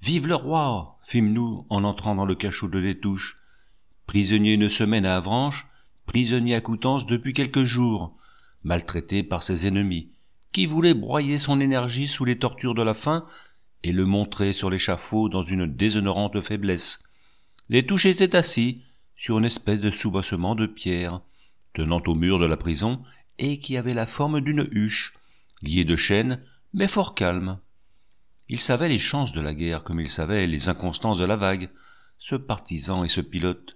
Vive le roi ! Fîmes-nous en entrant dans le cachot de Destouches. Prisonnier une semaine à Avranches, prisonnier à Coutances depuis quelques jours, maltraité par ses ennemis, qui voulaient broyer son énergie sous les tortures de la faim et le montrer sur l'échafaud dans une déshonorante faiblesse. Destouches était assis sur une espèce de soubassement de pierre, tenant au mur de la prison et qui avait la forme d'une huche, liée de chaînes, mais fort calme. Il savait les chances de la guerre comme il savait les inconstances de la vague, ce partisan et ce pilote.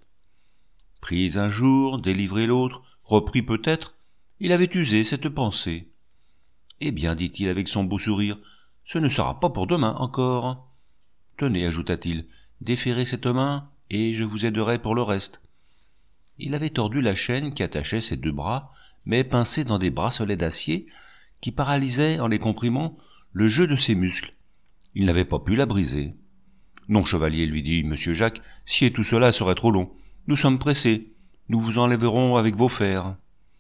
Pris un jour, délivré l'autre, repris peut-être, il avait usé cette pensée. « Eh bien, dit-il avec son beau sourire, ce ne sera pas pour demain encore. Tenez, ajouta-t-il, déferrez cette main, et je vous aiderai pour le reste. » Il avait tordu la chaîne qui attachait ses deux bras, mais pincé dans des bracelets d'acier qui paralysaient, en les comprimant, le jeu de ses muscles. Il n'avait pas pu la briser. « Non, chevalier, lui dit monsieur Jacques, scier tout cela serait trop long. Nous sommes pressés. Nous vous enlèverons avec vos fers. »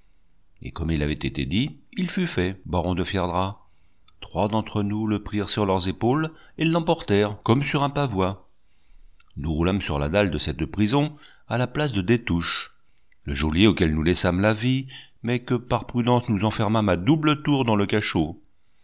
Et comme il avait été dit, il fut fait, baron de Fierdra. 3 d'entre nous le prirent sur leurs épaules et l'emportèrent, comme sur un pavois. Nous roulâmes sur la dalle de cette prison, à la place de Destouches, le geôlier auquel nous laissâmes la vie, mais que par prudence nous enfermâmes à double tour dans le cachot.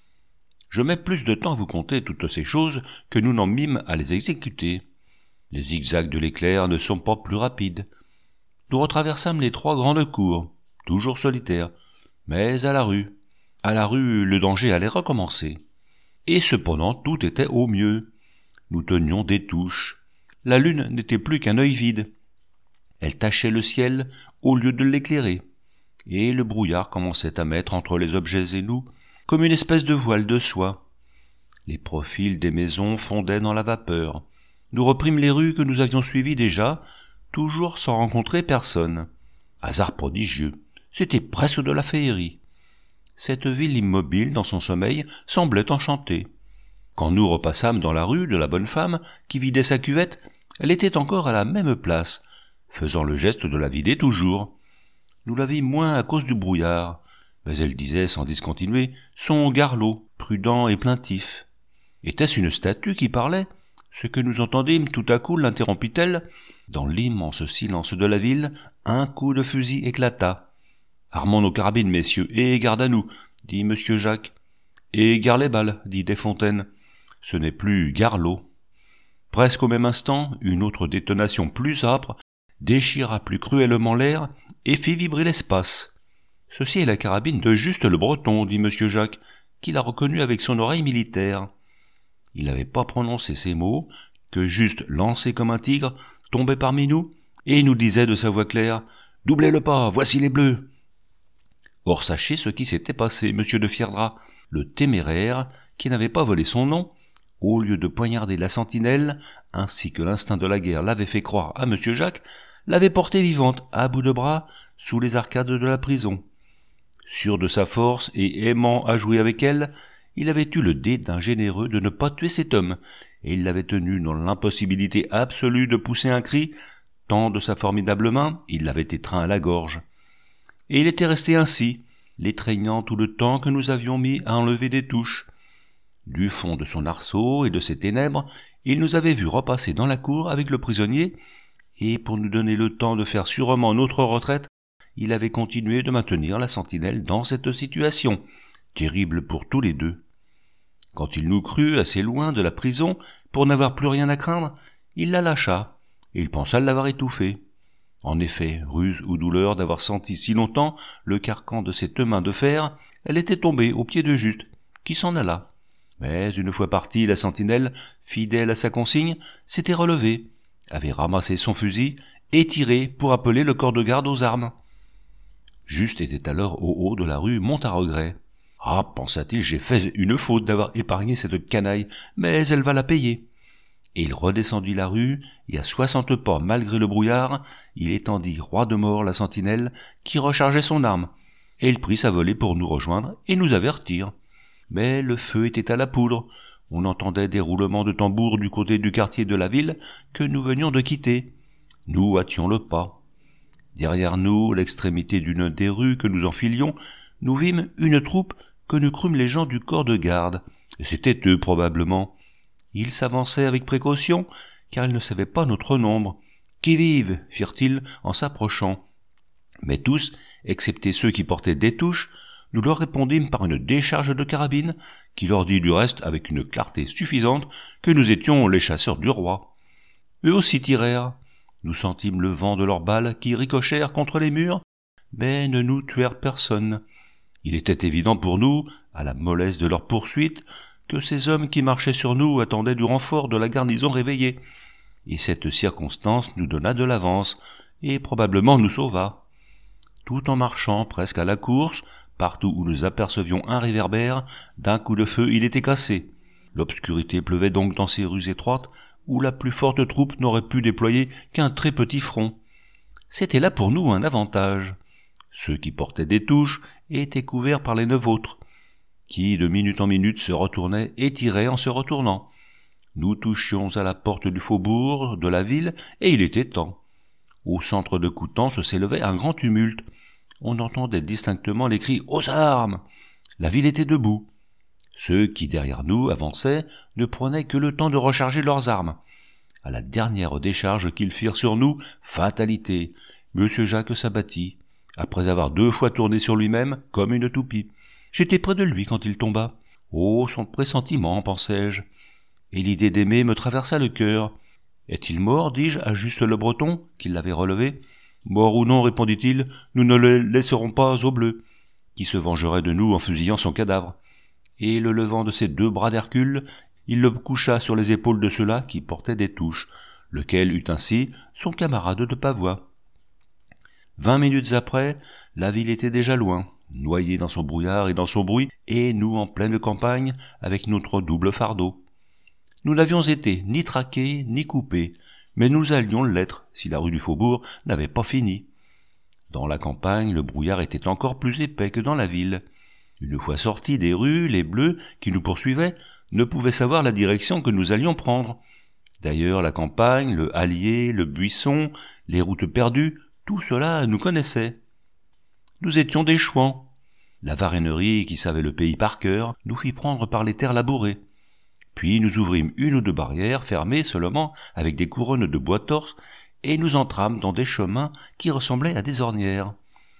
Je mets plus de temps à vous conter toutes ces choses que nous n'en mîmes à les exécuter. Les zigzags de l'éclair ne sont pas plus rapides. Nous retraversâmes les 3 grandes cours, toujours solitaires, mais à la rue. À la rue, le danger allait recommencer. Et cependant, tout était au mieux. Nous tenions Destouches. La lune n'était plus qu'un œil vide. Elle tachait le ciel au lieu de l'éclairer, et le brouillard commençait à mettre entre les objets et nous comme une espèce de voile de soie. Les profils des maisons fondaient dans la vapeur. Nous reprîmes les rues que nous avions suivies déjà, toujours sans rencontrer personne. Hasard prodigieux, c'était presque de la féerie. Cette ville immobile dans son sommeil semblait enchantée. Quand nous repassâmes dans la rue de la bonne femme qui vidait sa cuvette, elle était encore à la même place, faisant le geste de la vider toujours. Nous la vîmes moins à cause du brouillard, mais elle disait sans discontinuer son garlot, prudent et plaintif. Était-ce une statue qui parlait? Ce que nous entendîmes tout à coup l'interrompit-elle. Dans l'immense silence de la ville, un coup de fusil éclata. « Armons nos carabines, messieurs, et garde à nous, » dit monsieur Jacques. « Et gare les balles, » dit Desfontaines. « Ce n'est plus garlot. » Presque au même instant, une autre détonation plus âpre déchira plus cruellement l'air et fit vibrer l'espace. « Ceci est la carabine de Juste le Breton, » dit monsieur Jacques, qui la reconnut avec son oreille militaire. Il n'avait pas prononcé ces mots, que Juste, lancé comme un tigre, tombait parmi nous, et nous disait de sa voix claire « Doublez le pas, voici les bleus !» Or sachez ce qui s'était passé, monsieur de Fierdra, le téméraire, qui n'avait pas volé son nom, au lieu de poignarder la sentinelle, ainsi que l'instinct de la guerre l'avait fait croire à monsieur Jacques, l'avait portée vivante, à bout de bras, sous les arcades de la prison. Sûr de sa force et aimant à jouer avec elle, il avait eu le dédain généreux de ne pas tuer cet homme, et il l'avait tenu dans l'impossibilité absolue de pousser un cri, tant de sa formidable main, il l'avait étreint à la gorge. Et il était resté ainsi, l'étreignant tout le temps que nous avions mis à enlever Destouches. Du fond de son arceau et de ses ténèbres, il nous avait vus repasser dans la cour avec le prisonnier, et pour nous donner le temps de faire sûrement notre retraite, il avait continué de maintenir la sentinelle dans cette situation, terrible pour tous les deux. Quand il nous crut assez loin de la prison pour n'avoir plus rien à craindre, il la lâcha, et il pensa l'avoir étouffée. En effet, ruse ou douleur d'avoir senti si longtemps le carcan de cette main de fer, elle était tombée aux pieds de Juste, qui s'en alla. Mais une fois partie, la sentinelle, fidèle à sa consigne, s'était relevée, avait ramassé son fusil et tiré pour appeler le corps de garde aux armes. Juste était alors au haut de la rue Montaregret. « Ah, pensa-t-il, j'ai fait une faute d'avoir épargné cette canaille, mais elle va la payer. » Et il redescendit la rue, et à 60 pas malgré le brouillard, il étendit roi de mort la sentinelle qui rechargeait son arme, et il prit sa volée pour nous rejoindre et nous avertir. Mais le feu était à la poudre, on entendait des roulements de tambour du côté du quartier de la ville que nous venions de quitter. Nous hâtions le pas. Derrière nous, à l'extrémité d'une des rues que nous enfilions, nous vîmes une troupe que nous crûmes les gens du corps de garde, et c'étaient eux probablement. Ils s'avançaient avec précaution, car ils ne savaient pas notre nombre. « Qui vive » firent-ils en s'approchant. Mais tous, excepté ceux qui portaient des touches, nous leur répondîmes par une décharge de carabine, qui leur dit du reste avec une clarté suffisante que nous étions les chasseurs du roi. Eux aussi tirèrent. Nous sentîmes le vent de leurs balles qui ricochèrent contre les murs, mais ne nous tuèrent personne. Il était évident pour nous, à la mollesse de leur poursuite, que ces hommes qui marchaient sur nous attendaient du renfort de la garnison réveillée, et cette circonstance nous donna de l'avance, et probablement nous sauva. Tout en marchant presque à la course, partout où nous apercevions un réverbère, d'un coup de feu il était cassé. L'obscurité pleuvait donc dans ces rues étroites, où la plus forte troupe n'aurait pu déployer qu'un très petit front. C'était là pour nous un avantage. Ceux qui portaient des touches étaient couverts par les 9 autres, qui de minute en minute se retournaient et tiraient en se retournant. Nous touchions à la porte du faubourg, de la ville, et il était temps. Au centre de Coutances s'élevait un grand tumulte. On entendait distinctement les cris « Aux armes !» La ville était debout. Ceux qui, derrière nous, avançaient, ne prenaient que le temps de recharger leurs armes. À la dernière décharge qu'ils firent sur nous, fatalité, Monsieur Jacques s'abattit, après avoir 2 fois tourné sur lui-même comme une toupie. J'étais près de lui quand il tomba. Oh, son pressentiment, pensai-je. Et l'idée d'aimer me traversa le cœur. Est-il mort, dis-je à Juste le Breton, qui l'avait relevé. Mort ou non, répondit-il, nous ne le laisserons pas au bleu, qui se vengerait de nous en fusillant son cadavre. Et le levant de ses 2 bras d'Hercule, il le coucha sur les épaules de ceux-là qui portaient des touches, lequel eut ainsi son camarade de pavois. 20 minutes après, la ville était déjà loin, noyée dans son brouillard et dans son bruit, et nous en pleine campagne, avec notre double fardeau. Nous n'avions été ni traqués, ni coupés, mais nous allions l'être si la rue du Faubourg n'avait pas fini. Dans la campagne, le brouillard était encore plus épais que dans la ville. Une fois sortis des rues, les bleus, qui nous poursuivaient, ne pouvaient savoir la direction que nous allions prendre. D'ailleurs, la campagne, le hallier, le buisson, les routes perdues, tout cela nous connaissait. Nous étions des chouans. La varennerie, qui savait le pays par cœur, nous fit prendre par les terres labourées. Puis nous ouvrîmes 1 ou 2 barrières, fermées seulement avec des couronnes de bois torse, et nous entrâmes dans des chemins qui ressemblaient à des ornières.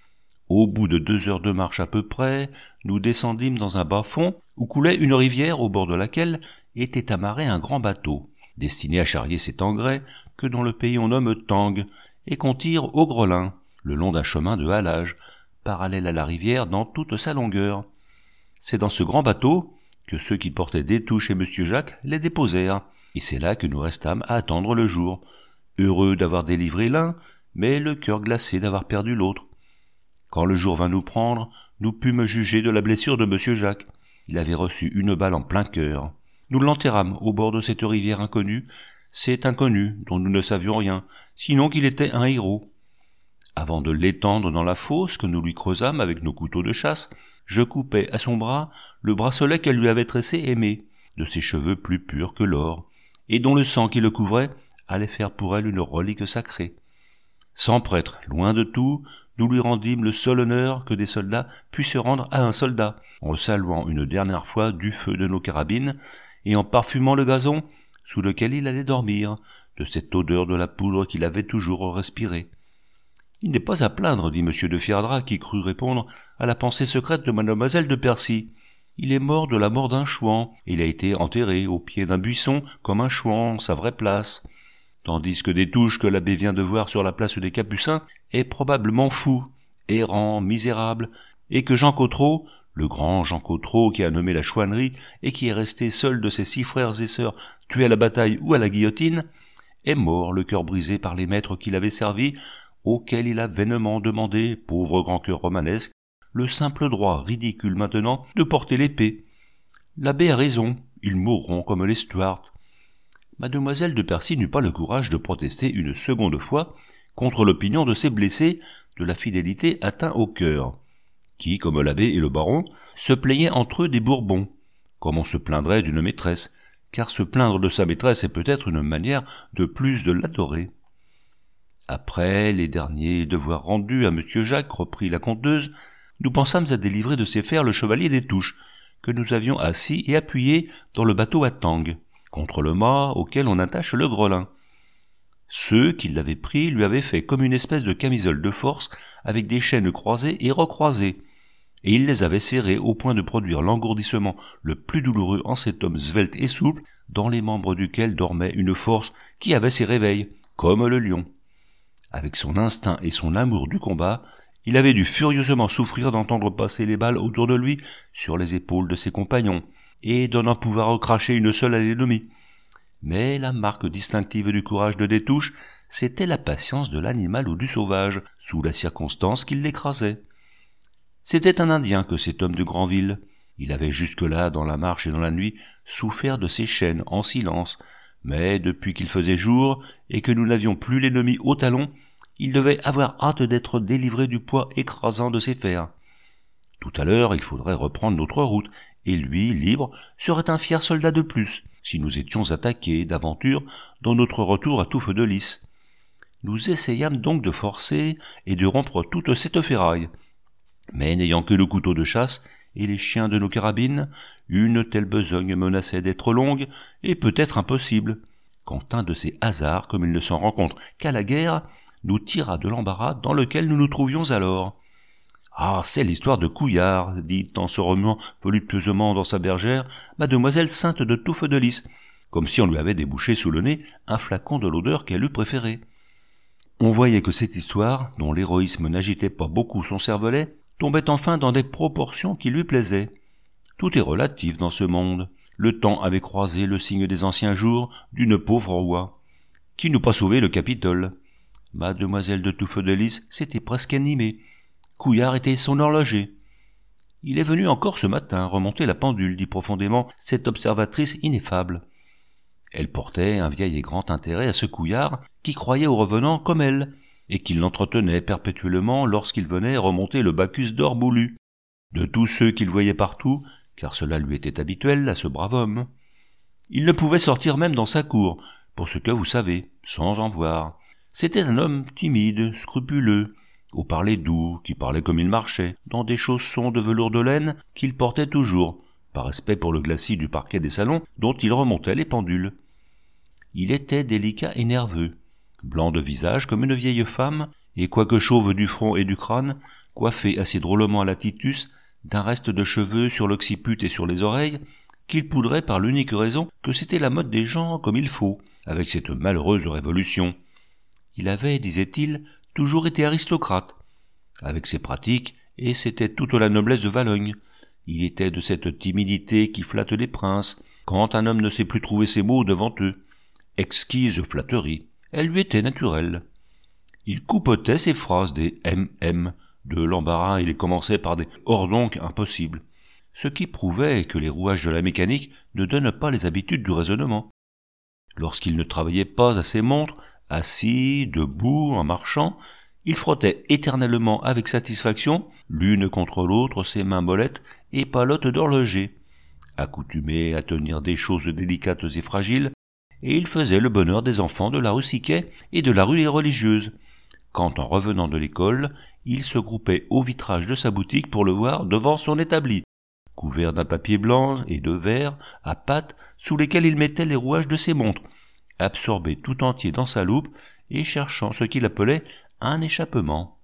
Au bout de 2 heures de marche à peu près, nous descendîmes dans un bas-fond où coulait une rivière au bord de laquelle était amarré un grand bateau, destiné à charrier ces tangrets que dans le pays on nomme tangues, et qu'on tire au grelin, le long d'un chemin de halage, parallèle à la rivière dans toute sa longueur. C'est dans ce grand bateau que ceux qui portaient des touches et Monsieur Jacques les déposèrent, et c'est là que nous restâmes à attendre le jour, heureux d'avoir délivré l'un, mais le cœur glacé d'avoir perdu l'autre. Quand le jour vint nous prendre, nous pûmes juger de la blessure de Monsieur Jacques. Il avait reçu 1 balle en plein cœur. Nous l'enterrâmes au bord de cette rivière inconnue, cet inconnu dont nous ne savions rien, sinon qu'il était un héros. Avant de l'étendre dans la fosse que nous lui creusâmes avec nos couteaux de chasse, je coupai à son bras le bracelet qu'elle lui avait tressé aimé, de ses cheveux plus purs que l'or, et dont le sang qui le couvrait allait faire pour elle une relique sacrée. Sans prêtre, loin de tout, nous lui rendîmes le seul honneur que des soldats puissent rendre à un soldat, en le saluant une dernière fois du feu de nos carabines, et en parfumant le gazon sous lequel il allait dormir, de cette odeur de la poudre qu'il avait toujours respirée. Il n'est pas à plaindre, dit M. de Fierdra, qui crut répondre à la pensée secrète de mademoiselle de Percy. Il est mort de la mort d'un chouan, et il a été enterré au pied d'un buisson comme un chouan, sa vraie place. Tandis que des touches que l'abbé vient de voir sur la place des Capucins est probablement fou, errant, misérable, et que Jean Cottereau, le grand Jean Cottereau qui a nommé la chouannerie et qui est resté seul de ses 6 frères et sœurs tués à la bataille ou à la guillotine, est mort le cœur brisé par les maîtres qui l'avaient servi, auquel il a vainement demandé, pauvre grand cœur romanesque, le simple droit ridicule maintenant de porter l'épée. L'abbé a raison, ils mourront comme les Stuarts. Mademoiselle de Percy n'eut pas le courage de protester une seconde fois contre l'opinion de ces blessés de la fidélité atteint au cœur, qui, comme l'abbé et le baron, se plaignaient entre eux des Bourbons, comme on se plaindrait d'une maîtresse, car se plaindre de sa maîtresse est peut-être une manière de plus de l'adorer. Après les derniers devoirs rendus à Monsieur Jacques, reprit la conteuse, nous pensâmes à délivrer de ses fers le chevalier des Touches, que nous avions assis et appuyé dans le bateau à tangues. contre le mât auquel on attache le grelin. Ceux qui l'avaient pris lui avaient fait comme une espèce de camisole de force avec des chaînes croisées et recroisées, et il les avait serrées au point de produire l'engourdissement le plus douloureux en cet homme svelte et souple, dans les membres duquel dormait une force qui avait ses réveils, comme le lion. Avec son instinct et son amour du combat, il avait dû furieusement souffrir d'entendre passer les balles autour de lui, sur les épaules de ses compagnons, et de n'en pouvoir recracher une seule à l'ennemi. Mais la marque distinctive du courage de Détouche, c'était la patience de l'animal ou du sauvage, sous la circonstance qui l'écrasait. C'était un Indien que cet homme de Granville. Il avait jusque-là, dans la marche et dans la nuit, souffert de ses chaînes en silence, mais depuis qu'il faisait jour et que nous n'avions plus l'ennemi au talon, il devait avoir hâte d'être délivré du poids écrasant de ses fers. Tout à l'heure, il faudrait reprendre notre route, et lui, libre, serait un fier soldat de plus, si nous étions attaqués d'aventure dans notre retour à Touffe de Lys. Nous essayâmes donc de forcer et de rompre toute cette ferraille. Mais n'ayant que le couteau de chasse et les chiens de nos carabines, une telle besogne menaçait d'être longue et peut-être impossible, quand un de ces hasards, comme il ne s'en rencontre qu'à la guerre, nous tira de l'embarras dans lequel nous nous trouvions alors. « Ah, c'est l'histoire de Couillard, dit en se remuant voluptueusement dans sa bergère mademoiselle Sainte de Touffe de Lys, comme si on lui avait débouché sous le nez un flacon de l'odeur qu'elle eût préférée. On voyait que cette histoire, dont l'héroïsme n'agitait pas beaucoup son cervelet, tombait enfin dans des proportions qui lui plaisaient. Tout est relatif dans ce monde. Le temps avait croisé le signe des anciens jours d'une pauvre roi. Qui n'eût pas sauvé le Capitole? Mademoiselle de Touffe de Lys s'était presque animée. Couillard était son horloger. Il est venu encore ce matin remonter la pendule, dit profondément cette observatrice ineffable. Elle portait un vieil et grand intérêt à ce Couillard qui croyait aux revenants comme elle, et qui l'entretenait perpétuellement lorsqu'il venait remonter le Bacchus d'or moulu. De tous ceux qu'il voyait partout, car cela lui était habituel à ce brave homme. Il ne pouvait sortir même dans sa cour, pour ce que vous savez, sans en voir. C'était un homme timide, scrupuleux, au parler doux, qui parlait comme il marchait, dans des chaussons de velours de laine qu'il portait toujours, par respect pour le glacis du parquet des salons dont il remontait les pendules. Il était délicat et nerveux, blanc de visage comme une vieille femme, et quoique chauve du front et du crâne, coiffé assez drôlement à la Titus, d'un reste de cheveux sur l'occiput et sur les oreilles, qu'il poudrait par l'unique raison que c'était la mode des gens comme il faut, avec cette malheureuse révolution. Il avait, disait-il, toujours été aristocrate, avec ses pratiques, et c'était toute la noblesse de Valognes. Il était de cette timidité qui flatte les princes, quand un homme ne sait plus trouver ses mots devant eux. Exquise flatterie, elle lui était naturelle. Il coupotait ses phrases des M.M., de l'embarras, il les commençait par des « or donc » impossibles, ce qui prouvait que les rouages de la mécanique ne donnent pas les habitudes du raisonnement. Lorsqu'il ne travaillait pas à ses montres, assis, debout, en marchant, il frottait éternellement avec satisfaction, l'une contre l'autre, ses mains mollettes et palottes d'horloger. Accoutumé à tenir des choses délicates et fragiles, et il faisait le bonheur des enfants de la rue Siquet et de la rue des Religieuses, quand en revenant de l'école, il se groupait au vitrage de sa boutique pour le voir devant son établi, couvert d'un papier blanc et de verre à pattes sous lesquels il mettait les rouages de ses montres, absorbé tout entier dans sa loupe et cherchant ce qu'il appelait un échappement.